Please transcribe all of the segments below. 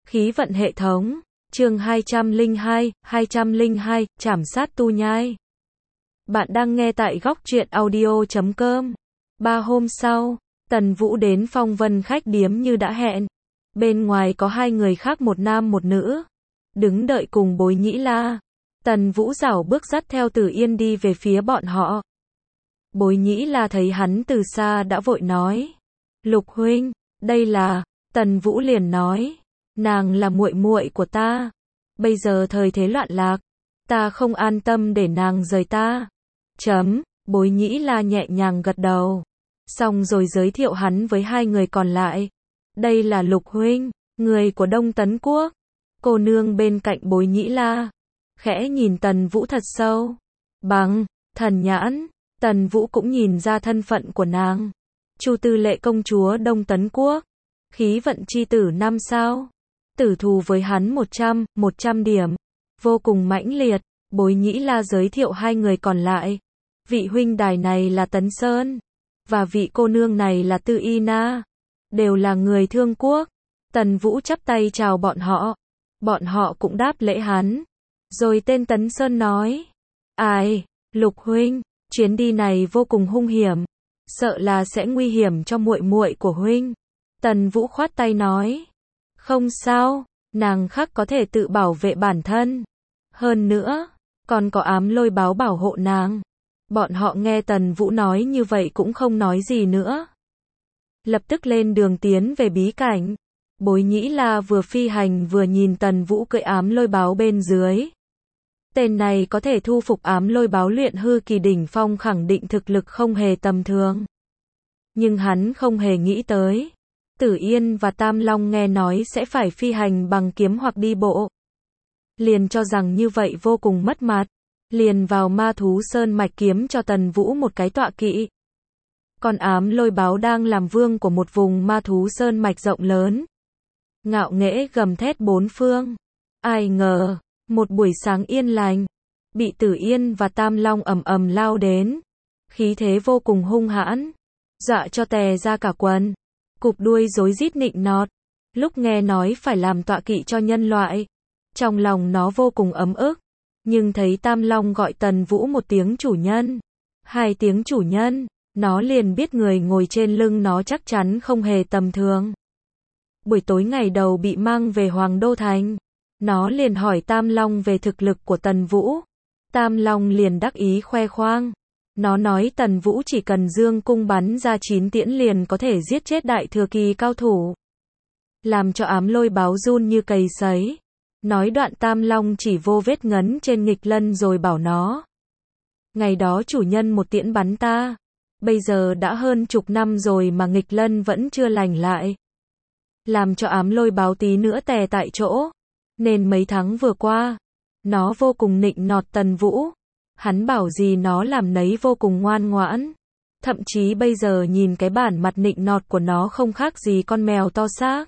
Khí vận hệ thống, chương 202, trảm sát tu nhai. Bạn đang nghe tại góc truyện audio.com. 3 hôm sau, Tần Vũ đến Phong Vân khách điếm như đã hẹn. Bên ngoài có 2 người khác, một nam một nữ, đứng đợi cùng Bối Nhĩ La. Tần Vũ rảo bước dắt theo Tử Yên đi về phía bọn họ. Bối Nhĩ La thấy hắn từ xa đã vội nói: "Lục huynh, đây là..." Tần Vũ liền nói: "Nàng là muội muội của ta. Bây giờ thời thế loạn lạc, ta không an tâm để nàng rời ta." Bối Nhĩ La nhẹ nhàng gật đầu, xong rồi giới thiệu hắn với 2 người còn lại. "Đây là Lục huynh, người của Đông Tấn Quốc." Cô nương bên cạnh Bối Nhĩ La khẽ nhìn Tần Vũ thật sâu. Bằng thần nhãn, Tần Vũ cũng nhìn ra thân phận của nàng. Chu Tư Lệ công chúa Đông Tấn Quốc, khí vận chi tử 5 sao, tử thù với hắn 100 điểm, vô cùng mãnh liệt. Bối Nhĩ La giới thiệu 2 người còn lại. Vị huynh đài này là Tấn Sơn, và vị cô nương này là Tư Y Na, đều là người Thương Quốc. Tần Vũ chắp tay chào bọn họ cũng đáp lễ hắn. Rồi tên Tấn Sơn nói: "Ai, Lục huynh, chuyến đi này vô cùng hung hiểm, sợ là sẽ nguy hiểm cho muội muội của huynh." Tần Vũ khoát tay nói: "Không sao, nàng khắc có thể tự bảo vệ bản thân. Hơn nữa, còn có Ám Lôi Báo bảo hộ nàng." Bọn họ nghe Tần Vũ nói như vậy cũng không nói gì nữa. Lập tức lên đường tiến về bí cảnh. Bối Nhĩ La vừa phi hành vừa nhìn Tần Vũ cưỡi Ám Lôi Báo bên dưới. Tên này có thể thu phục Ám Lôi Báo luyện hư kỳ đỉnh phong, khẳng định thực lực không hề tầm thường. Nhưng hắn không hề nghĩ tới, Tử Yên và Tam Long nghe nói sẽ phải phi hành bằng kiếm hoặc đi bộ, liền cho rằng như vậy vô cùng mất mặt, liền vào Ma Thú Sơn mạch kiếm cho Tần Vũ một cái tọa kỵ. Còn Ám Lôi Báo đang làm vương của một vùng Ma Thú Sơn mạch rộng lớn, ngạo nghễ gầm thét bốn phương. Ai ngờ, một buổi sáng yên lành, bị Tử Yên và Tam Long ầm ầm lao đến, khí thế vô cùng hung hãn, dọa cho tè ra cả quần, cụp đuôi rối rít nịnh nọt. Lúc nghe nói phải làm tọa kỵ cho nhân loại, trong lòng nó vô cùng ấm ức, nhưng thấy Tam Long gọi Tần Vũ một tiếng chủ nhân, 2 tiếng chủ nhân, nó liền biết người ngồi trên lưng nó chắc chắn không hề tầm thường. Buổi tối ngày đầu bị mang về Hoàng Đô Thành, nó liền hỏi Tam Long về thực lực của Tần Vũ. Tam Long liền đắc ý khoe khoang. Nó nói Tần Vũ chỉ cần dương cung bắn ra 9 tiễn liền có thể giết chết đại thừa kỳ cao thủ, làm cho Ám Lôi Báo run như cầy sấy. Nói đoạn Tam Long chỉ vô vết ngấn trên nghịch lân rồi bảo nó: "Ngày đó chủ nhân một tiễn bắn ta, bây giờ đã hơn chục năm rồi mà nghịch lân vẫn chưa lành lại, làm cho Ám Lôi Báo tí nữa tè tại chỗ. Nên mấy tháng vừa qua, nó vô cùng nịnh nọt Tần Vũ. Hắn bảo gì nó làm nấy, vô cùng ngoan ngoãn. Thậm chí bây giờ nhìn cái bản mặt nịnh nọt của nó không khác gì con mèo to xác."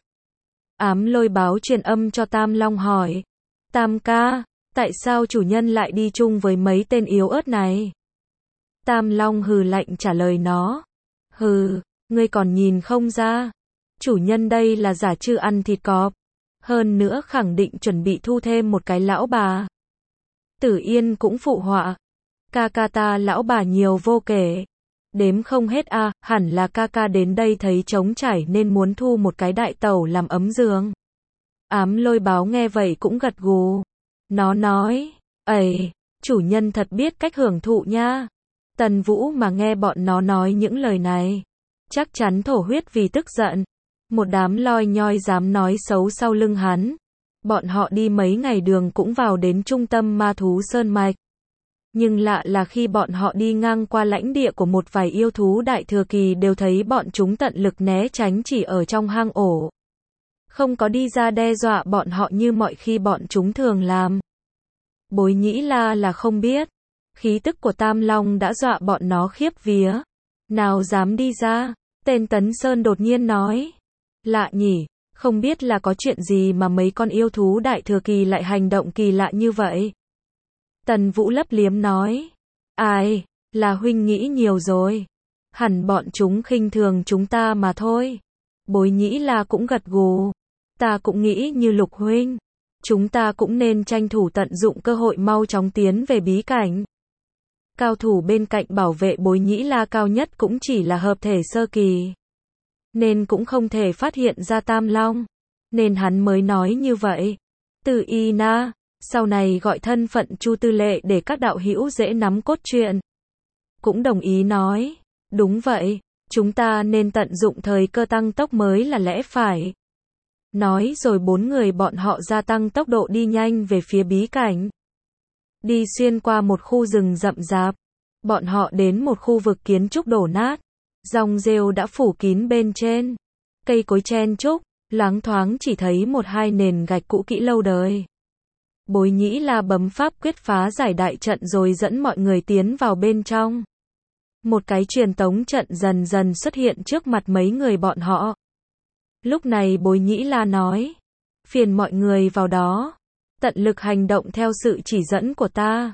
Ám Lôi Báo truyền âm cho Tam Long hỏi: "Tam ca, tại sao chủ nhân lại đi chung với mấy tên yếu ớt này?" Tam Long hừ lạnh trả lời nó: "Hừ, ngươi còn nhìn không ra, chủ nhân đây là giả chư ăn thịt cọp, hơn nữa khẳng định chuẩn bị thu thêm một cái lão bà." Tử Yên cũng phụ họa: "Ca ca ta lão bà nhiều vô kể, đếm không hết a, hẳn là ca ca đến đây thấy trống trải nên muốn thu một cái đại tẩu làm ấm giường." Ám Lôi Báo nghe vậy cũng gật gù. Nó nói: "Ầy, chủ nhân thật biết cách hưởng thụ nha." Tần Vũ mà nghe bọn nó nói những lời này, chắc chắn thổ huyết vì tức giận. Một đám loi nhoi dám nói xấu sau lưng hắn. Bọn họ đi mấy ngày đường cũng vào đến trung tâm Ma Thú Sơn mạch. Nhưng lạ là khi bọn họ đi ngang qua lãnh địa của một vài yêu thú đại thừa kỳ đều thấy bọn chúng tận lực né tránh, chỉ ở trong hang ổ, không có đi ra đe dọa bọn họ như mọi khi bọn chúng thường làm. Bối Nhĩ La là không biết, khí tức của Tam Long đã dọa bọn nó khiếp vía, nào dám đi ra. Tên Tấn Sơn đột nhiên nói: "Lạ nhỉ, không biết là có chuyện gì mà mấy con yêu thú đại thừa kỳ lại hành động kỳ lạ như vậy." Tần Vũ lấp liếm nói: "Ai, là huynh nghĩ nhiều rồi, hẳn bọn chúng khinh thường chúng ta mà thôi." Bối Nhĩ La cũng gật gù. Ta cũng nghĩ như Lục huynh. Chúng ta cũng nên tranh thủ tận dụng cơ hội mau chóng tiến về bí cảnh. Cao thủ bên cạnh bảo vệ Bối Nhĩ La cao nhất cũng chỉ là hợp thể sơ kỳ. Nên cũng không thể phát hiện ra Tam Long. Nên hắn mới nói như vậy. Từ Y Na, sau này gọi thân phận Chu Tư Lệ để các đạo hữu dễ nắm cốt truyện. Cũng đồng ý nói. Đúng vậy, chúng ta nên tận dụng thời cơ tăng tốc mới là lẽ phải. Nói rồi 4 người bọn họ gia tăng tốc độ đi nhanh về phía bí cảnh. Đi xuyên qua một khu rừng rậm rạp. Bọn họ đến một khu vực kiến trúc đổ nát. Rong rêu đã phủ kín bên trên. Cây cối chen chúc, loáng thoáng chỉ thấy một hai nền gạch cũ kỹ lâu đời. Bối Nhĩ La bấm pháp quyết phá giải đại trận rồi dẫn mọi người tiến vào bên trong. Một cái truyền tống trận dần dần xuất hiện trước mặt mấy người bọn họ. Lúc này Bối Nhĩ La nói, phiền mọi người vào đó, tận lực hành động theo sự chỉ dẫn của ta.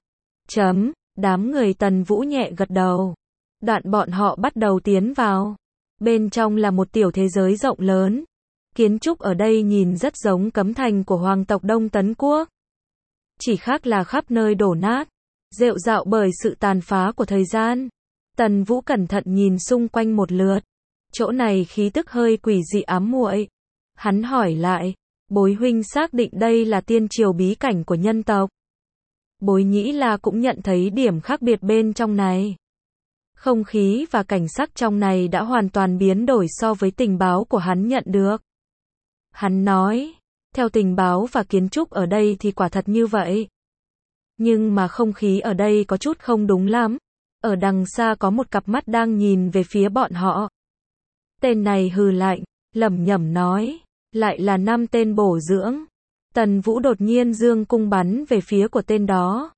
Đám người Tần Vũ nhẹ gật đầu. Đoạn bọn họ bắt đầu tiến vào. Bên trong là một tiểu thế giới rộng lớn. Kiến trúc ở đây nhìn rất giống cấm thành của hoàng tộc Đông Tấn Quốc. Chỉ khác là khắp nơi đổ nát, rệu rạo bởi sự tàn phá của thời gian. Tần Vũ cẩn thận nhìn xung quanh một lượt. Chỗ này khí tức hơi quỷ dị ám muội. Hắn hỏi lại, Bối huynh xác định đây là tiên triều bí cảnh của nhân tộc. Bối Nhĩ La cũng nhận thấy điểm khác biệt bên trong này. Không khí và cảnh sắc trong này đã hoàn toàn biến đổi so với tình báo của hắn nhận được. Hắn nói, theo tình báo và kiến trúc ở đây thì quả thật như vậy. Nhưng mà không khí ở đây có chút không đúng lắm. Ở đằng xa có một cặp mắt đang nhìn về phía bọn họ. Tên này hừ lạnh, lẩm nhẩm nói, lại là 5 tên bổ dưỡng. Tần Vũ đột nhiên giương cung bắn về phía của tên đó.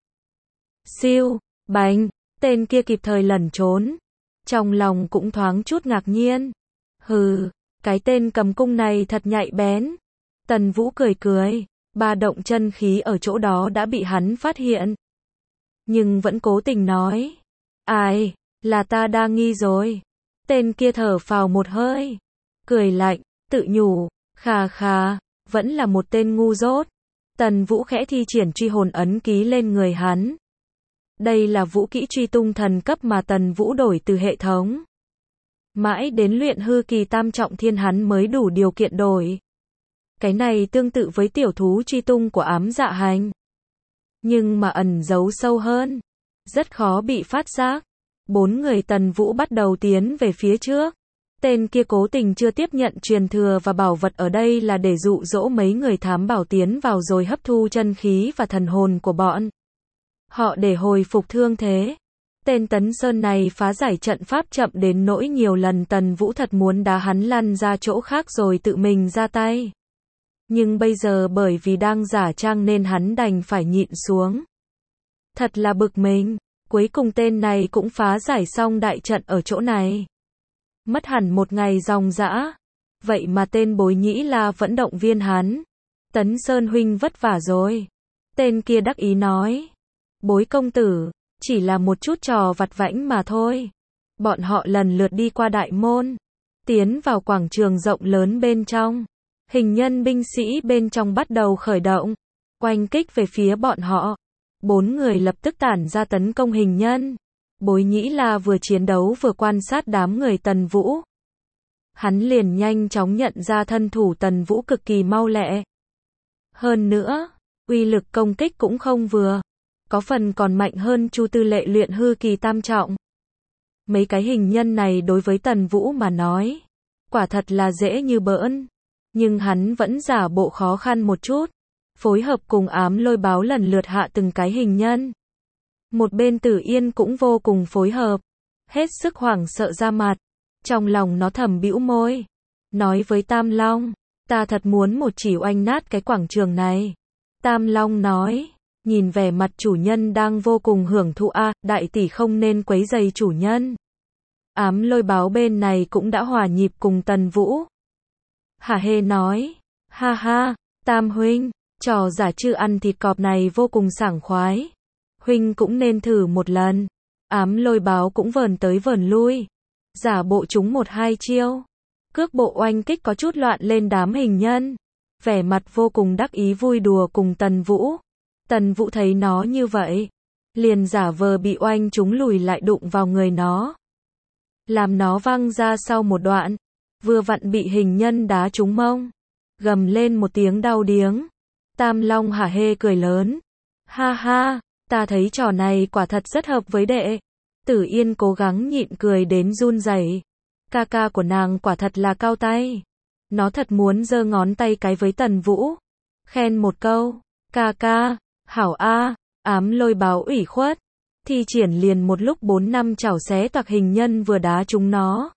Siêu, bành, tên kia kịp thời lẩn trốn. Trong lòng cũng thoáng chút ngạc nhiên. Hừ, cái tên cầm cung này thật nhạy bén. Tần Vũ cười cười, ba động chân khí ở chỗ đó đã bị hắn phát hiện. Nhưng vẫn cố tình nói, ai, là ta đa nghi rồi. Tên kia thở phào một hơi, cười lạnh, tự nhủ, khà, vẫn là một tên ngu dốt. Tần Vũ khẽ thi triển truy hồn ấn ký lên người hắn. Đây là vũ kỹ truy tung thần cấp mà Tần Vũ đổi từ hệ thống. Mãi đến luyện hư kỳ tam trọng thiên hắn mới đủ điều kiện đổi. Cái này tương tự với tiểu thú truy tung của ám dạ hành. Nhưng mà ẩn giấu sâu hơn. Rất khó bị phát giác. 4 người Tần Vũ bắt đầu tiến về phía trước. Tên kia cố tình chưa tiếp nhận truyền thừa và bảo vật ở đây là để dụ dỗ mấy người thám bảo tiến vào rồi hấp thu chân khí và thần hồn của bọn họ để hồi phục thương thế. Tên Tấn Sơn này phá giải trận pháp chậm đến nỗi nhiều lần Tần Vũ thật muốn đá hắn lăn ra chỗ khác rồi tự mình ra tay. Nhưng bây giờ bởi vì đang giả trang nên hắn đành phải nhịn xuống. Thật là bực mình, cuối cùng tên này cũng phá giải xong đại trận ở chỗ này. Mất hẳn một ngày ròng rã. Vậy mà tên Bối Nhĩ La vẫn động viên hắn. Tấn Sơn huynh vất vả rồi. Tên kia đắc ý nói. Bối công tử, chỉ là một chút trò vặt vãnh mà thôi. Bọn họ lần lượt đi qua đại môn. Tiến vào quảng trường rộng lớn bên trong. Hình nhân binh sĩ bên trong bắt đầu khởi động. Oanh kích về phía bọn họ. 4 người lập tức tản ra tấn công hình nhân. Bối Nhĩ La vừa chiến đấu vừa quan sát đám người Tần Vũ. Hắn liền nhanh chóng nhận ra thân thủ Tần Vũ cực kỳ mau lẹ. Hơn nữa, uy lực công kích cũng không vừa. Có phần còn mạnh hơn Chu Tư Lệ luyện hư kỳ tam trọng. Mấy cái hình nhân này đối với Tần Vũ mà nói, quả thật là dễ như bỡn. Nhưng hắn vẫn giả bộ khó khăn một chút. Phối hợp cùng Ám Lôi Báo lần lượt hạ từng cái hình nhân. Một bên Tử Yên cũng vô cùng phối hợp. Hết sức hoảng sợ ra mặt. Trong lòng nó thầm bĩu môi. Nói với Tam Long, ta thật muốn một chỉ oanh nát cái quảng trường này. Tam Long nói, nhìn vẻ mặt chủ nhân đang vô cùng hưởng thụ đại tỷ không nên quấy rầy chủ nhân. Ám Lôi Báo bên này cũng đã hòa nhịp cùng Tần Vũ. Hả hê nói, ha ha, Tam huynh, trò giả trư ăn thịt cọp này vô cùng sảng khoái. Huynh cũng nên thử một lần. Ám Lôi Báo cũng vờn tới vờn lui. Giả bộ chúng 1-2 chiêu. Cước bộ oanh kích có chút loạn lên đám hình nhân. vẻ mặt vô cùng đắc ý vui đùa cùng Tần Vũ. Tần Vũ thấy nó như vậy, liền giả vờ bị oanh chúng lùi lại đụng vào người nó, làm nó văng ra sau một đoạn, vừa vặn bị hình nhân đá trúng mông, gầm lên một tiếng đau điếng. Tam Long hả hê cười lớn, ha ha, ta thấy trò này quả thật rất hợp với đệ. Tử Yên cố gắng nhịn cười đến run rẩy. Ca ca của nàng quả thật là cao tay. Nó thật muốn giơ ngón tay cái với Tần Vũ, khen một câu, ca ca, hảo a. Ám Lôi Báo ủy khuất, thi triển liền một lúc 4 năm chảo xé toạc hình nhân vừa đá trúng nó,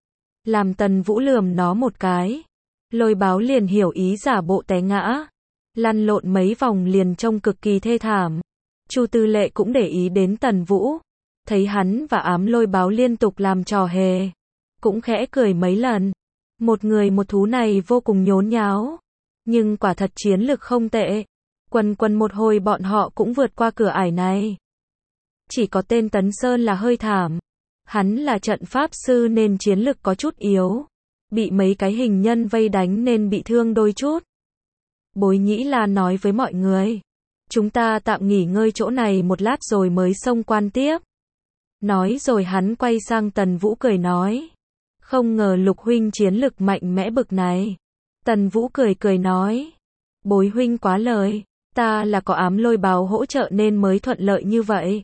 làm Tần Vũ lườm nó một cái. Lôi Báo liền hiểu ý giả bộ té ngã, lăn lộn mấy vòng liền trông cực kỳ thê thảm. Chu Tư Lệ cũng để ý đến Tần Vũ, thấy hắn và Ám Lôi Báo liên tục làm trò hề, cũng khẽ cười mấy lần. Một người một thú này vô cùng nhốn nháo, nhưng quả thật chiến lực không tệ. Quần một hồi bọn họ cũng vượt qua cửa ải này. Chỉ có tên Tấn Sơn là hơi thảm. Hắn là trận pháp sư nên chiến lực có chút yếu, bị mấy cái hình nhân vây đánh nên bị thương đôi chút. Bối Nhĩ La nói với mọi người, chúng ta tạm nghỉ ngơi chỗ này một lát rồi mới xông quan tiếp. Nói rồi hắn quay sang Tần Vũ cười nói, không ngờ Lục huynh chiến lực mạnh mẽ bực này. Tần Vũ cười cười nói, Bối huynh quá lời, ta là có Ám Lôi Báo hỗ trợ nên mới thuận lợi như vậy.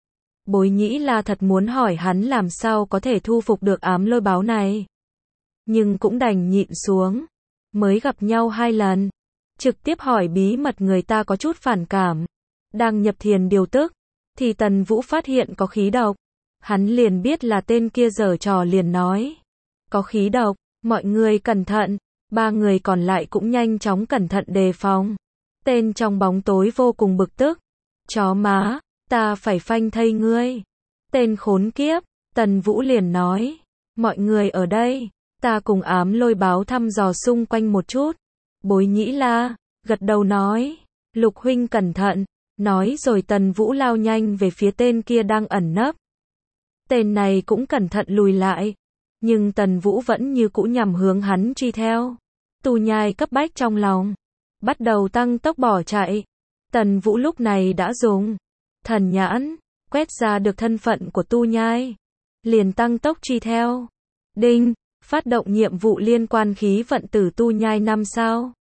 Bối Nhĩ La thật muốn hỏi hắn làm sao có thể thu phục được Ám Lôi Báo này, nhưng cũng đành nhịn xuống. Mới gặp nhau 2 lần, trực tiếp hỏi bí mật người ta có chút phản cảm. Đang nhập thiền điều tức, thì Tần Vũ phát hiện có khí độc. Hắn liền biết là tên kia giở trò liền nói, có khí độc, mọi người cẩn thận. 3 người còn lại cũng nhanh chóng cẩn thận đề phòng. Tên trong bóng tối vô cùng bực tức, chó má, ta phải phanh thây ngươi. Tên khốn kiếp. Tần Vũ liền nói, mọi người ở đây, ta cùng Ám Lôi Báo thăm dò xung quanh một chút. Bối Nhĩ La gật đầu nói, Lục huynh cẩn thận. Nói rồi Tần Vũ lao nhanh về phía tên kia đang ẩn nấp. Tên này cũng cẩn thận lùi lại, nhưng Tần Vũ vẫn như cũ nhằm hướng hắn truy theo. Tu Nhai cấp bách trong lòng, bắt đầu tăng tốc bỏ chạy. Tần Vũ lúc này đã dùng thần nhãn quét ra được thân phận của Tu Nhai, liền tăng tốc truy theo. Đinh, phát động nhiệm vụ liên quan khí vận tử Tu Nhai 5 sao.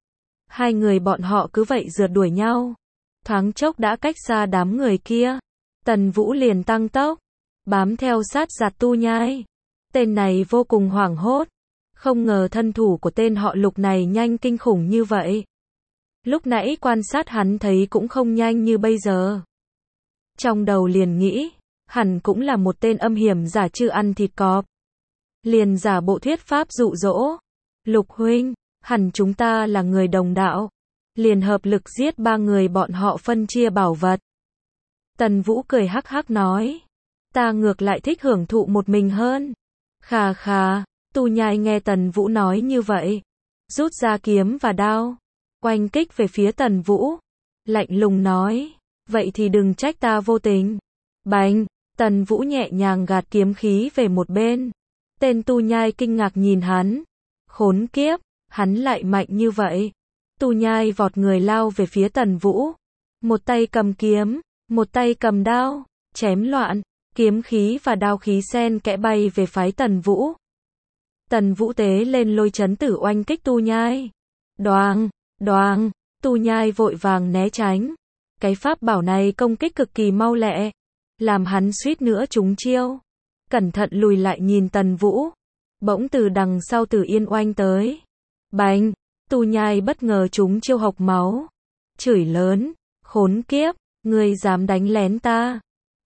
2 người bọn họ cứ vậy rượt đuổi nhau, thoáng chốc đã cách xa đám người kia. Tần Vũ liền tăng tốc, bám theo sát giạt Tu Nhai. Tên này vô cùng hoảng hốt, không ngờ thân thủ của tên họ Lục này nhanh kinh khủng như vậy. Lúc nãy quan sát hắn thấy cũng không nhanh như bây giờ. Trong đầu liền nghĩ, hẳn cũng là một tên âm hiểm giả chư ăn thịt cọp. Liền giả bộ thuyết pháp dụ dỗ, Lục huynh, hẳn chúng ta là người đồng đạo, liền hợp lực giết 3 người bọn họ phân chia bảo vật. Tần Vũ cười hắc hắc nói, ta ngược lại thích hưởng thụ một mình hơn. Khà khà. Tu Nhai nghe Tần Vũ nói như vậy, rút ra kiếm và đao, oanh kích về phía Tần Vũ, lạnh lùng nói, vậy thì đừng trách ta vô tình. Bành. Tần Vũ nhẹ nhàng gạt kiếm khí về một bên. Tên Tu Nhai kinh ngạc nhìn hắn, khốn kiếp, hắn lại mạnh như vậy. Tu Nhai vọt người lao về phía Tần Vũ, một tay cầm kiếm, một tay cầm đao, chém loạn, kiếm khí và đao khí xen kẽ bay về phái Tần Vũ. Tần Vũ tế lên lôi chấn tử oanh kích Tu Nhai. Đoàng, đoàng, Tu Nhai vội vàng né tránh. Cái pháp bảo này công kích cực kỳ mau lẹ, làm hắn suýt nữa trúng chiêu. Cẩn thận lùi lại nhìn Tần Vũ. Bỗng từ đằng sau Tử Yên oanh tới. Bành, Tu Nhai bất ngờ trúng chiêu hộc máu. Chửi lớn, khốn kiếp, ngươi dám đánh lén ta.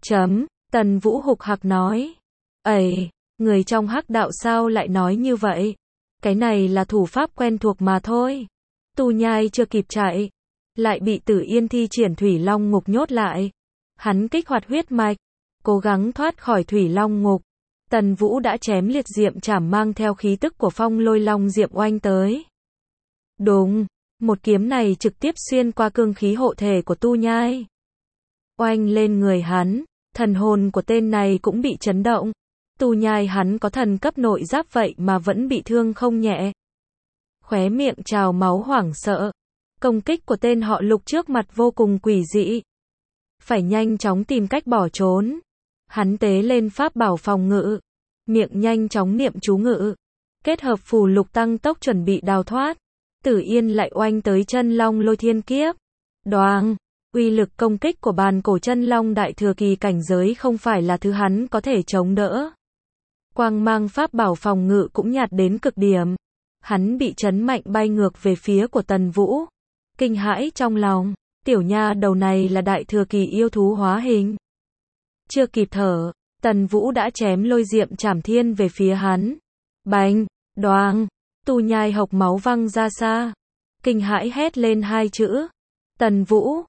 Tần Vũ hục hặc nói. Ẩy, người trong hắc đạo sao lại nói như vậy? Cái này là thủ pháp quen thuộc mà thôi. Tu Nhai chưa kịp chạy, lại bị Tử Yên thi triển Thủy Long Ngục nhốt lại. Hắn kích hoạt huyết mạch, cố gắng thoát khỏi Thủy Long Ngục. Tần Vũ đã chém liệt diệm trảm mang theo khí tức của Phong Lôi Long diệm oanh tới. Đùng, một kiếm này trực tiếp xuyên qua cương khí hộ thể của Tu Nhai, oanh lên người hắn. Thần hồn của tên này cũng bị chấn động. Tu Nhai hắn có thần cấp nội giáp vậy mà vẫn bị thương không nhẹ. khóe miệng trào máu hoảng sợ. Công kích của tên họ Lục trước mặt vô cùng quỷ dị. Phải nhanh chóng tìm cách bỏ trốn. Hắn tế lên pháp bảo phòng ngự. Miệng nhanh chóng niệm chú ngự. Kết hợp phù lục tăng tốc chuẩn bị đào thoát. Tử Yên lại oanh tới chân long lôi thiên kiếp. Đoàng! Uy lực công kích của bàn cổ chân long đại thừa kỳ cảnh giới không phải là thứ hắn có thể chống đỡ. Quang mang pháp bảo phòng ngự cũng nhạt đến cực điểm. Hắn bị chấn mạnh bay ngược về phía của Tần Vũ. Kinh hãi trong lòng, tiểu nha đầu này là đại thừa kỳ yêu thú hóa hình. Chưa kịp thở, Tần Vũ đã chém lôi diệm trảm thiên về phía hắn. Bành, đoàng, Tu Nhai hộc máu văng ra xa. Kinh hãi hét lên hai chữ. Tần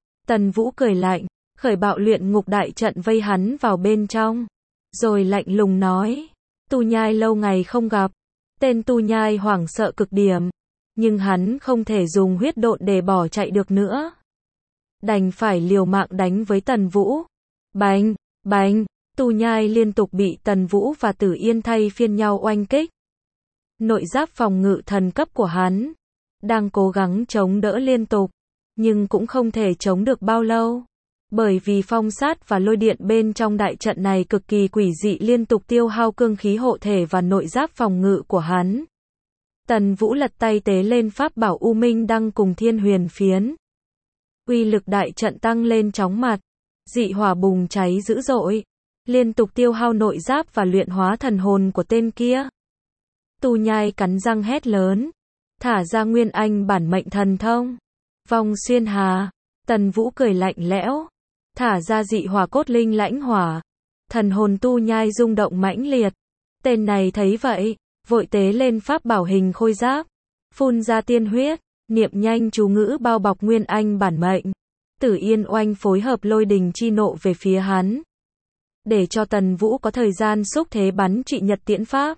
Vũ cười lạnh, khởi bạo luyện ngục đại trận vây hắn vào bên trong. Rồi lạnh lùng nói, Tu Nhai lâu ngày không gặp. Tên Tu Nhai hoảng sợ cực điểm. Nhưng hắn không thể dùng huyết độn để bỏ chạy được nữa. Đành phải liều mạng đánh với Tần Vũ. Bành, bành, Tu Nhai liên tục bị Tần Vũ và Tử Yên thay phiên nhau oanh kích. Nội giáp phòng ngự thần cấp của hắn đang cố gắng chống đỡ liên tục, nhưng cũng không thể chống được bao lâu. Bởi vì phong sát và lôi điện bên trong đại trận này cực kỳ quỷ dị liên tục tiêu hao cương khí hộ thể và nội giáp phòng ngự của hắn. Tần Vũ lật tay tế lên pháp bảo U Minh Đăng cùng Thiên Huyền Phiến. Uy lực đại trận tăng lên chóng mặt. Dị hỏa bùng cháy dữ dội. Liên tục tiêu hao nội giáp và luyện hóa thần hồn của tên kia. Tu Nhai cắn răng hét lớn. Thả ra Nguyên Anh bản mệnh thần thông. Vong xuyên hà. Tần Vũ cười lạnh lẽo. Thả ra dị hỏa cốt linh lãnh hỏa. Thần hồn Tu Nhai rung động mãnh liệt. Tên này thấy vậy, vội tế lên pháp bảo hình khôi giáp. Phun ra tiên huyết, niệm nhanh chú ngữ bao bọc Nguyên Anh bản mệnh. Tử Yên oanh phối hợp lôi đình chi nộ về phía hắn. Để cho Tần Vũ có thời gian xúc thế bắn trị nhật tiễn pháp.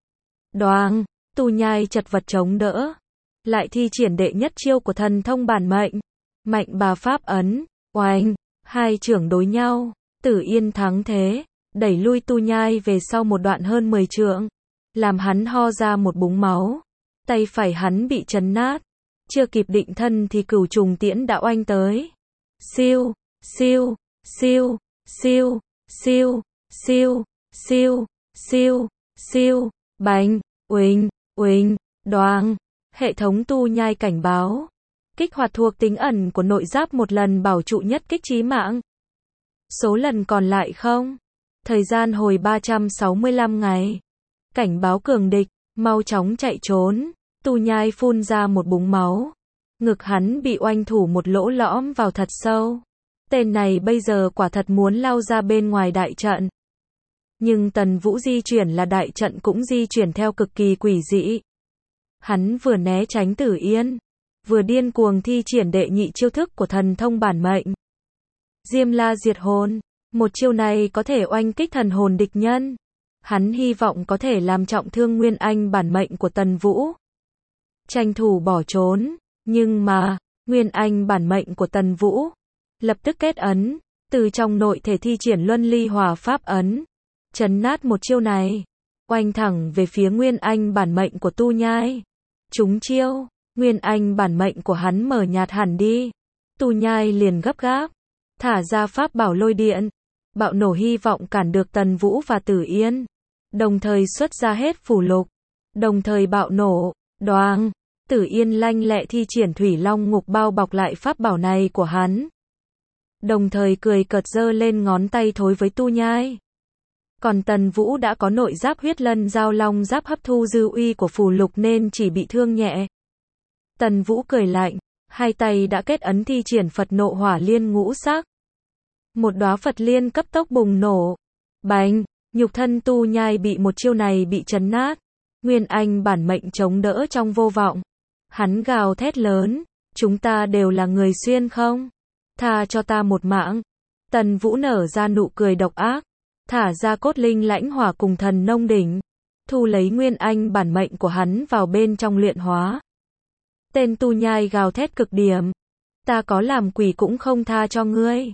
Đoàng, Tu Nhai chật vật chống đỡ. Lại thi triển đệ nhất chiêu của thần thông bản mệnh. Mạnh bà pháp ấn, oanh, hai trưởng đối nhau. Tử Yên thắng thế, đẩy lui Tu Nhai về sau một đoạn hơn 10 trượng. Làm hắn ho ra một búng máu. Tay phải hắn bị chấn nát. Chưa kịp định thân thì cửu trùng tiễn đã oanh tới. Siêu, siêu, siêu, siêu, siêu, siêu, siêu, siêu, siêu, bành, uỳnh, uỳnh, đoàng. Hệ thống Tu Nhai cảnh báo. Kích hoạt thuộc tính ẩn của nội giáp một lần bảo trụ nhất kích chí mạng. Số lần còn lại không. Thời gian hồi 365 ngày. Cảnh báo cường địch, mau chóng chạy trốn. Tu Nhai phun ra một búng máu. Ngực hắn bị oanh thủ một lỗ lõm vào thật sâu. Tên này bây giờ quả thật muốn lao ra bên ngoài đại trận. Nhưng Tần Vũ di chuyển là đại trận cũng di chuyển theo cực kỳ quỷ dị. Hắn vừa né tránh Tử Yên, vừa điên cuồng thi triển đệ nhị chiêu thức của thần thông bản mệnh. Diêm La diệt hồn. Một chiêu này có thể oanh kích thần hồn địch nhân. Hắn hy vọng có thể làm trọng thương Nguyên Anh bản mệnh của Tần Vũ. Tranh thủ bỏ trốn. Nhưng mà, Nguyên Anh bản mệnh của Tần Vũ lập tức kết ấn, từ trong nội thể thi triển Luân Ly Hỏa pháp ấn, chấn nát một chiêu này, oanh thẳng về phía Nguyên Anh bản mệnh của Tu Nhai. Trúng chiêu, Nguyên Anh bản mệnh của hắn mở nhạt hẳn đi. Tu Nhai liền gấp gáp, thả ra pháp bảo lôi điện, bạo nổ hy vọng cản được Tần Vũ và Tử Yên. Đồng thời xuất ra hết phù lục, đồng thời bạo nổ, đoàng. Tử Yên lanh lẹ thi triển Thủy Long Ngục bao bọc lại pháp bảo này của hắn. Đồng thời cười cợt giơ lên ngón tay thối với Tu Nhai. Còn Tần Vũ đã có nội giáp huyết lân giao long giáp hấp thu dư uy của phù lục nên chỉ bị thương nhẹ. Tần Vũ cười lạnh, hai tay đã kết ấn thi triển Phật nộ hỏa liên ngũ sắc. Một đóa Phật liên cấp tốc bùng nổ. Bành, nhục thân Tu Nhai bị một chiêu này bị chấn nát. Nguyên Anh bản mệnh chống đỡ trong vô vọng. Hắn gào thét lớn, chúng ta đều là người xuyên không? Tha cho ta một mạng. Tần Vũ nở ra nụ cười độc ác, thả ra cốt linh lãnh hỏa cùng thần nông đỉnh, thu lấy Nguyên Anh bản mệnh của hắn vào bên trong luyện hóa. Tên Tu Nhai gào thét cực điểm, ta có làm quỷ cũng không tha cho ngươi.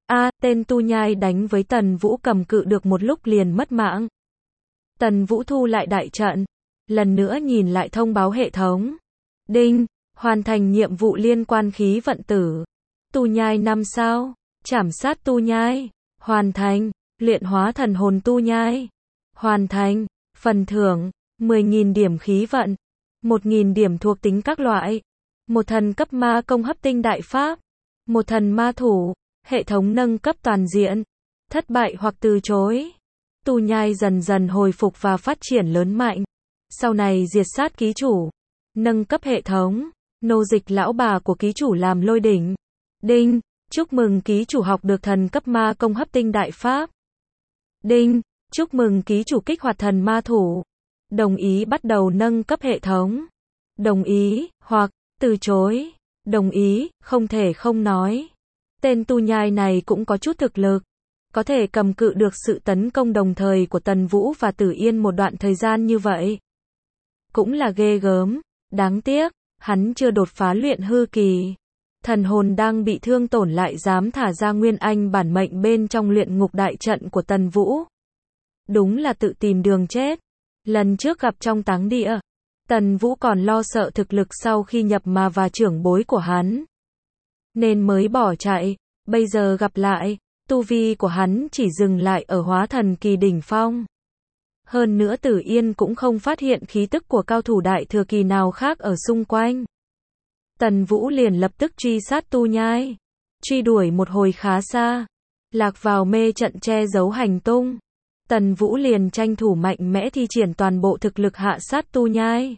Tên Tu Nhai đánh với Tần Vũ cầm cự được một lúc liền mất mạng. Tần Vũ thu lại đại trận, lần nữa nhìn lại thông báo hệ thống. Đinh, hoàn thành nhiệm vụ liên quan khí vận tử. Tu nhai 5 sao, trảm sát tu nhai. Hoàn thành, luyện hóa thần hồn tu nhai. Hoàn thành, phần thưởng, 10.000 điểm khí vận, 1.000 điểm thuộc tính các loại. Một thần cấp ma công hấp tinh đại pháp. Một thần ma thủ, hệ thống nâng cấp toàn diện. Thất bại hoặc từ chối. Tu nhai dần dần hồi phục và phát triển lớn mạnh. Sau này diệt sát ký chủ. Nâng cấp hệ thống. Nô dịch lão bà của ký chủ làm lôi đỉnh. Đinh, chúc mừng ký chủ học được thần cấp ma công hấp tinh đại pháp. Đinh, chúc mừng ký chủ kích hoạt thần ma thủ. Đồng ý bắt đầu nâng cấp hệ thống. Đồng ý, hoặc từ chối. Đồng ý, không thể không nói. Tên tu nhai này cũng có chút thực lực. Có thể cầm cự được sự tấn công đồng thời của Tần Vũ và Tử Yên một đoạn thời gian như vậy. Cũng là ghê gớm. Đáng tiếc, hắn chưa đột phá luyện hư kỳ. Thần hồn đang bị thương tổn lại dám thả ra Nguyên Anh bản mệnh bên trong luyện ngục đại trận của Tần Vũ. Đúng là tự tìm đường chết. Lần trước gặp trong táng địa, Tần Vũ còn lo sợ thực lực sau khi nhập ma và trưởng bối của hắn, nên mới bỏ chạy. Bây giờ gặp lại, tu vi của hắn chỉ dừng lại ở hóa thần kỳ đỉnh phong. Hơn nữa Tử Yên cũng không phát hiện khí tức của cao thủ đại thừa kỳ nào khác ở xung quanh. Tần Vũ liền lập tức truy sát tu nhai. Truy đuổi một hồi khá xa, lạc vào mê trận che giấu hành tung. Tần Vũ liền tranh thủ mạnh mẽ thi triển toàn bộ thực lực hạ sát tu nhai.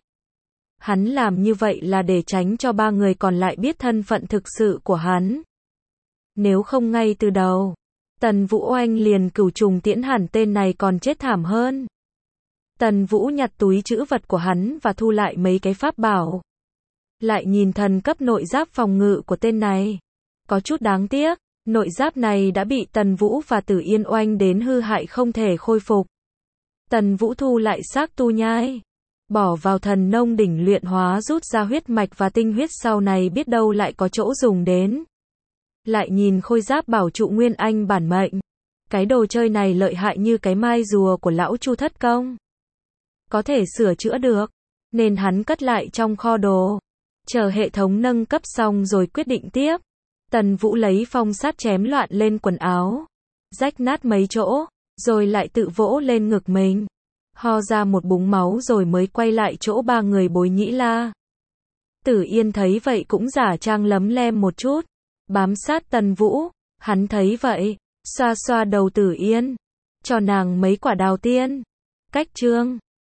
Hắn làm như vậy là để tránh cho ba người còn lại biết thân phận thực sự của hắn. Nếu không ngay từ đầu, Tần Vũ oanh liền cửu trùng tiễn hẳn tên này còn chết thảm hơn. Tần Vũ nhặt túi trữ vật của hắn và thu lại mấy cái pháp bảo. Lại nhìn thần cấp nội giáp phòng ngự của tên này. Có chút đáng tiếc, nội giáp này đã bị Tần Vũ và Tử Yên oanh đến hư hại không thể khôi phục. Tần Vũ thu lại xác tu nhai, bỏ vào thần nông đỉnh luyện hóa rút ra huyết mạch và tinh huyết, sau này biết đâu lại có chỗ dùng đến. Lại nhìn khôi giáp bảo trụ Nguyên Anh bản mệnh. Cái đồ chơi này lợi hại như cái mai rùa của lão Chu thất công. Có thể sửa chữa được, nên hắn cất lại trong kho đồ. Chờ hệ thống nâng cấp xong rồi quyết định tiếp. Tần Vũ lấy phong sát chém loạn lên quần áo, rách nát mấy chỗ, rồi lại tự vỗ lên ngực mình. Ho ra một búng máu rồi mới quay lại chỗ ba người Bối Nhĩ La. Tử Yên thấy vậy cũng giả trang lấm lem một chút, bám sát Tần Vũ. Hắn thấy vậy, xoa xoa đầu Tử Yên, cho nàng mấy quả đào tiên. Cách chương